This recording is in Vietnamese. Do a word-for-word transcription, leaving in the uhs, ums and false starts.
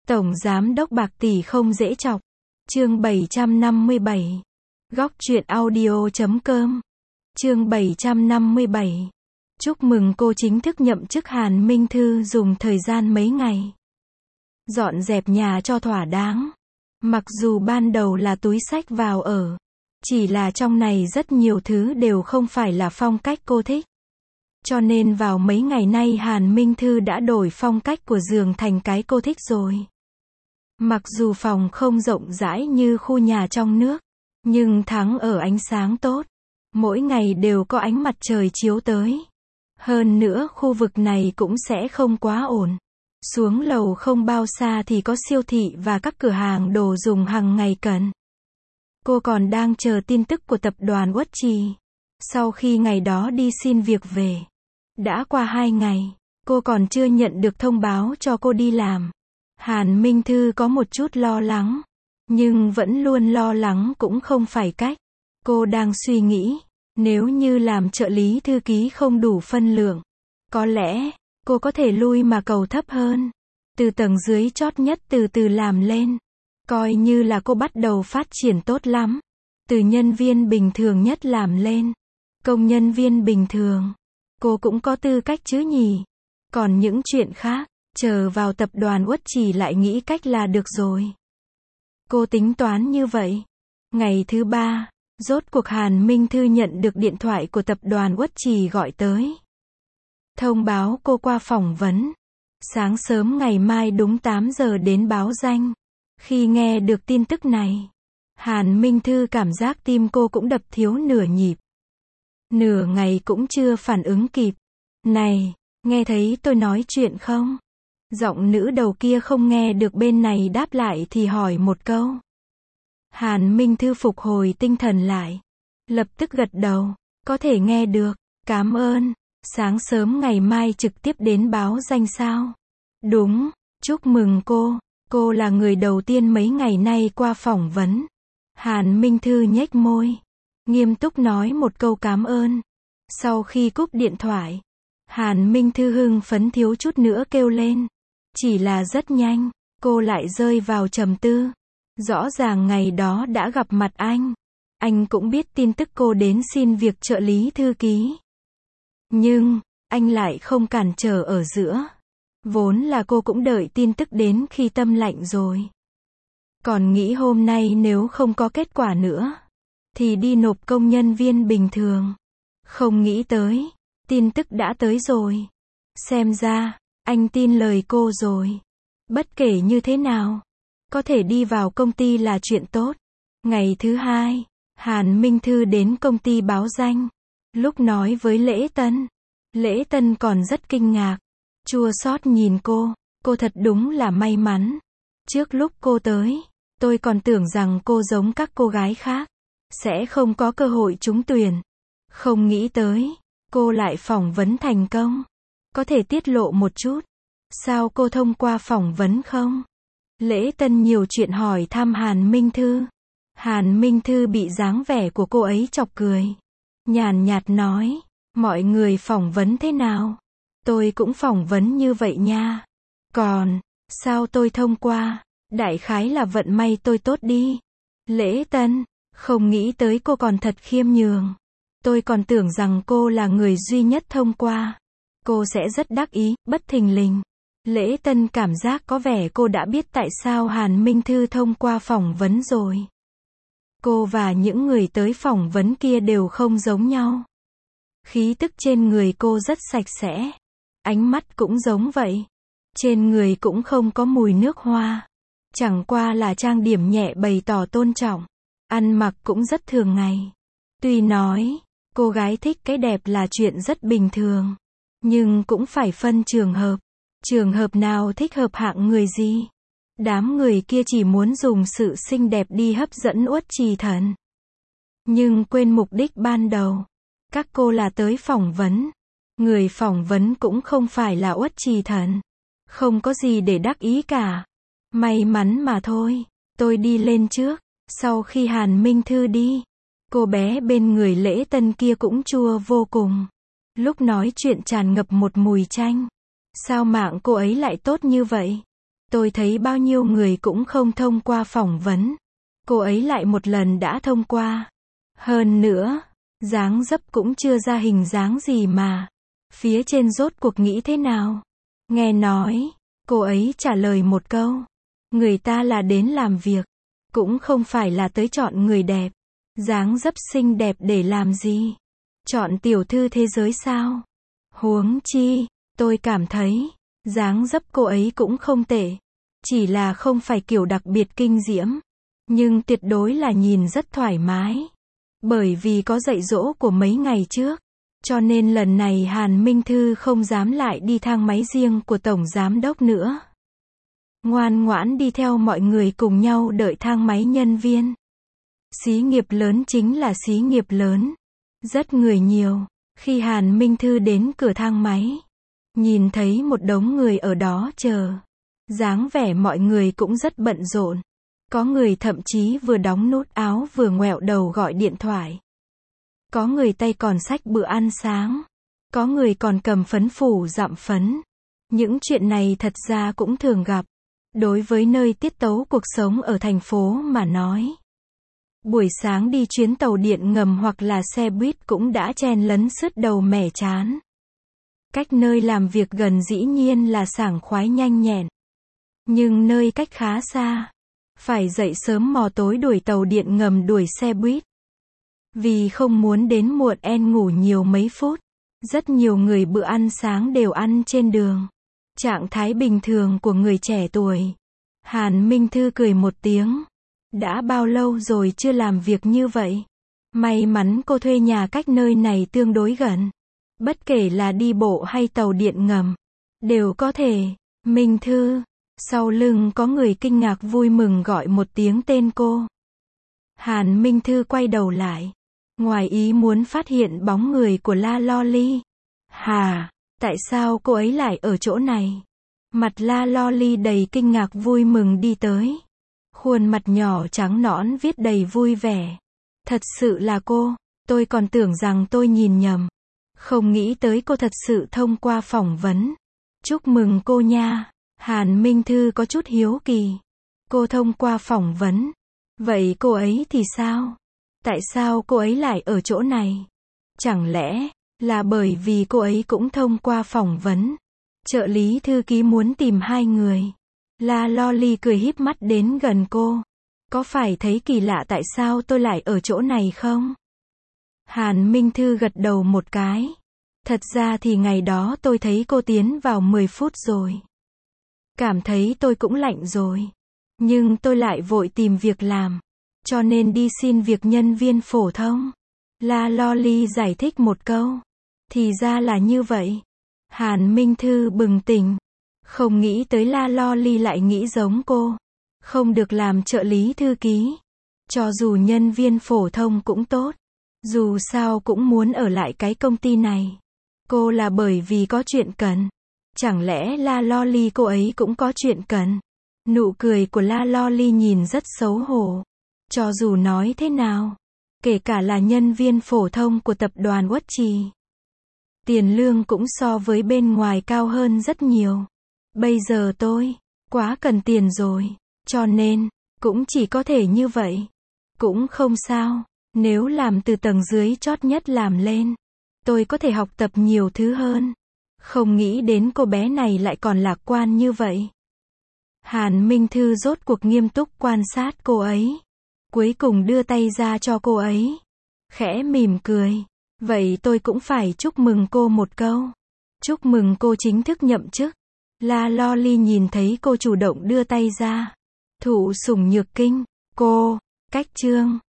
Tổng giám đốc bạc tỷ không dễ chọc. Chương bảy trăm năm mươi bảy. Góc truyện audio chấm com. Chương bảy trăm năm mươi bảy. Chúc mừng cô chính thức nhậm chức. Hàn Minh Thư dùng thời gian mấy ngày dọn dẹp nhà cho thỏa đáng. Mặc dù ban đầu là túi xách vào ở, chỉ là trong này rất nhiều thứ đều không phải là phong cách cô thích. Cho nên vào mấy ngày nay Hàn Minh Thư đã đổi phong cách của giường thành cái cô thích rồi. Mặc dù phòng không rộng rãi như khu nhà trong nước, nhưng thắng ở ánh sáng tốt. Mỗi ngày đều có ánh mặt trời chiếu tới. Hơn nữa khu vực này cũng sẽ không quá ổn. Xuống lầu không bao xa thì có siêu thị và các cửa hàng đồ dùng hàng ngày cần. Cô còn đang chờ tin tức của tập đoàn Uất Trì. Sau khi ngày đó đi xin việc về, đã qua hai ngày, cô còn chưa nhận được thông báo cho cô đi làm. Hàn Minh Thư có một chút lo lắng, nhưng vẫn luôn lo lắng cũng không phải cách. Cô đang suy nghĩ, nếu như làm trợ lý thư ký không đủ phân lượng, có lẽ cô có thể lui mà cầu thấp hơn, từ tầng dưới chót nhất từ từ làm lên. Coi như là cô bắt đầu phát triển tốt lắm, từ nhân viên bình thường nhất làm lên công nhân viên bình thường. Cô cũng có tư cách chứ nhỉ. Còn những chuyện khác, chờ vào tập đoàn Uất Trì lại nghĩ cách là được rồi. Cô tính toán như vậy. Ngày thứ ba, rốt cuộc Hàn Minh Thư nhận được điện thoại của tập đoàn Uất Trì gọi tới. Thông báo cô qua phỏng vấn. Sáng sớm ngày mai đúng tám giờ đến báo danh. Khi nghe được tin tức này, Hàn Minh Thư cảm giác tim cô cũng đập thiếu nửa nhịp. Nửa ngày cũng chưa phản ứng kịp. Này, nghe thấy tôi nói chuyện không? Giọng nữ đầu kia không nghe được bên này đáp lại thì hỏi một câu. Hàn Minh Thư phục hồi tinh thần lại, lập tức gật đầu. Có thể nghe được, cảm ơn. Sáng sớm ngày mai trực tiếp đến báo danh sao? Đúng, chúc mừng cô. Cô là người đầu tiên mấy ngày nay qua phỏng vấn. Hàn Minh Thư nhếch môi, nghiêm túc nói một câu cảm ơn. Sau khi cúp điện thoại, Hàn Minh Thư hưng phấn thiếu chút nữa kêu lên. Chỉ là rất nhanh, cô lại rơi vào trầm tư. Rõ ràng ngày đó đã gặp mặt anh. Anh cũng biết tin tức cô đến xin việc trợ lý thư ký. Nhưng, anh lại không cản trở ở giữa. Vốn là cô cũng đợi tin tức đến khi tâm lạnh rồi. Còn nghĩ hôm nay nếu không có kết quả nữa, thì đi nộp công nhân viên bình thường. Không nghĩ tới, tin tức đã tới rồi. Xem ra, anh tin lời cô rồi. Bất kể như thế nào, có thể đi vào công ty là chuyện tốt. Ngày thứ hai, Hàn Minh Thư đến công ty báo danh. Lúc nói với Lễ Tân, Lễ Tân còn rất kinh ngạc, chua xót nhìn cô. Cô thật đúng là may mắn. Trước lúc cô tới, tôi còn tưởng rằng cô giống các cô gái khác, sẽ không có cơ hội trúng tuyển. Không nghĩ tới, cô lại phỏng vấn thành công. Có thể tiết lộ một chút, sao cô thông qua phỏng vấn không? Lễ Tân nhiều chuyện hỏi thăm Hàn Minh Thư. Hàn Minh Thư bị dáng vẻ của cô ấy chọc cười. Nhàn nhạt nói, mọi người phỏng vấn thế nào? Tôi cũng phỏng vấn như vậy nha. Còn, sao tôi thông qua? Đại khái là vận may tôi tốt đi. Lễ Tân, không nghĩ tới cô còn thật khiêm nhường. Tôi còn tưởng rằng cô là người duy nhất thông qua. Cô sẽ rất đắc ý, bất thình lình. Lễ Tân cảm giác có vẻ cô đã biết tại sao Hàn Minh Thư thông qua phỏng vấn rồi. Cô và những người tới phỏng vấn kia đều không giống nhau. Khí tức trên người cô rất sạch sẽ. Ánh mắt cũng giống vậy. Trên người cũng không có mùi nước hoa. Chẳng qua là trang điểm nhẹ bày tỏ tôn trọng. Ăn mặc cũng rất thường ngày. Tuy nói, cô gái thích cái đẹp là chuyện rất bình thường. Nhưng cũng phải phân trường hợp. Trường hợp nào thích hợp hạng người gì? Đám người kia chỉ muốn dùng sự xinh đẹp đi hấp dẫn Uất Trì Thần. Nhưng quên mục đích ban đầu. Các cô là tới phỏng vấn. Người phỏng vấn cũng không phải là Uất Trì Thần. Không có gì để đắc ý cả. May mắn mà thôi. Tôi đi lên trước. Sau khi Hàn Minh Thư đi, cô bé bên người Lễ Tân kia cũng chua vô cùng. Lúc nói chuyện tràn ngập một mùi chanh. Sao mạng cô ấy lại tốt như vậy? Tôi thấy bao nhiêu người cũng không thông qua phỏng vấn. Cô ấy lại một lần đã thông qua. Hơn nữa, dáng dấp cũng chưa ra hình dáng gì mà. Phía trên rốt cuộc nghĩ thế nào? Nghe nói, cô ấy trả lời một câu. Người ta là đến làm việc, cũng không phải là tới chọn người đẹp. Dáng dấp xinh đẹp để làm gì? Chọn tiểu thư thế giới sao? Huống chi, tôi cảm thấy, dáng dấp cô ấy cũng không tệ. Chỉ là không phải kiểu đặc biệt kinh diễm. Nhưng tuyệt đối là nhìn rất thoải mái. Bởi vì có dạy dỗ của mấy ngày trước. Cho nên lần này Hàn Minh Thư không dám lại đi thang máy riêng của Tổng Giám Đốc nữa. Ngoan ngoãn đi theo mọi người cùng nhau đợi thang máy nhân viên. Xí nghiệp lớn chính là xí nghiệp lớn. Rất người nhiều. Khi Hàn Minh Thư đến cửa thang máy, nhìn thấy một đống người ở đó chờ. Dáng vẻ mọi người cũng rất bận rộn. Có người thậm chí vừa đóng nút áo vừa ngoẹo đầu gọi điện thoại. Có người tay còn xách bữa ăn sáng. Có người còn cầm phấn phủ dặm phấn. Những chuyện này thật ra cũng thường gặp. Đối với nơi tiết tấu cuộc sống ở thành phố mà nói. Buổi sáng đi chuyến tàu điện ngầm hoặc là xe buýt cũng đã chen lấn sứt đầu mẻ chán. Cách nơi làm việc gần dĩ nhiên là sảng khoái nhanh nhẹn. Nhưng nơi cách khá xa. Phải dậy sớm mò tối đuổi tàu điện ngầm đuổi xe buýt. Vì không muốn đến muộn en ngủ nhiều mấy phút. Rất nhiều người bữa ăn sáng đều ăn trên đường. Trạng thái bình thường của người trẻ tuổi. Hàn Minh Thư cười một tiếng. Đã bao lâu rồi chưa làm việc như vậy? May mắn cô thuê nhà cách nơi này tương đối gần. Bất kể là đi bộ hay tàu điện ngầm. Đều có thể. Minh Thư. Sau lưng có người kinh ngạc vui mừng gọi một tiếng tên cô. Hàn Minh Thư quay đầu lại. Ngoài ý muốn phát hiện bóng người của La Loli. Hà, tại sao cô ấy lại ở chỗ này? Mặt La Loli đầy kinh ngạc vui mừng đi tới. Khuôn mặt nhỏ trắng nõn viết đầy vui vẻ. Thật sự là cô, tôi còn tưởng rằng tôi nhìn nhầm. Không nghĩ tới cô thật sự thông qua phỏng vấn. Chúc mừng cô nha. Hàn Minh Thư có chút hiếu kỳ. Cô thông qua phỏng vấn. Vậy cô ấy thì sao? Tại sao cô ấy lại ở chỗ này? Chẳng lẽ là bởi vì cô ấy cũng thông qua phỏng vấn? Trợ lý thư ký muốn tìm hai người. La Loli cười híp mắt đến gần cô. Có phải thấy kỳ lạ tại sao tôi lại ở chỗ này không? Hàn Minh Thư gật đầu một cái. Thật ra thì ngày đó tôi thấy cô tiến vào mười phút rồi. Cảm thấy tôi cũng lạnh rồi. Nhưng tôi lại vội tìm việc làm. Cho nên đi xin việc nhân viên phổ thông. La Loli giải thích một câu. Thì ra là như vậy. Hàn Minh Thư bừng tỉnh. Không nghĩ tới La Loli lại nghĩ giống cô. Không được làm trợ lý thư ký. Cho dù nhân viên phổ thông cũng tốt. Dù sao cũng muốn ở lại cái công ty này. Cô là bởi vì có chuyện cần. Chẳng lẽ La Loli cô ấy cũng có chuyện cần? Nụ cười của La Loli nhìn rất xấu hổ. Cho dù nói thế nào, kể cả là nhân viên phổ thông của tập đoàn Uất Trì, tiền lương cũng so với bên ngoài cao hơn rất nhiều. Bây giờ tôi quá cần tiền rồi, cho nên cũng chỉ có thể như vậy. Cũng không sao, nếu làm từ tầng dưới chót nhất làm lên, tôi có thể học tập nhiều thứ hơn. Không nghĩ đến cô bé này lại còn lạc quan như vậy. Hàn Minh Thư rốt cuộc nghiêm túc quan sát cô ấy. Cuối cùng đưa tay ra cho cô ấy. Khẽ mỉm cười. Vậy tôi cũng phải chúc mừng cô một câu. Chúc mừng cô chính thức nhậm chức. La Loli nhìn thấy cô chủ động đưa tay ra. Thụ sủng nhược kinh. Cô, cách chương.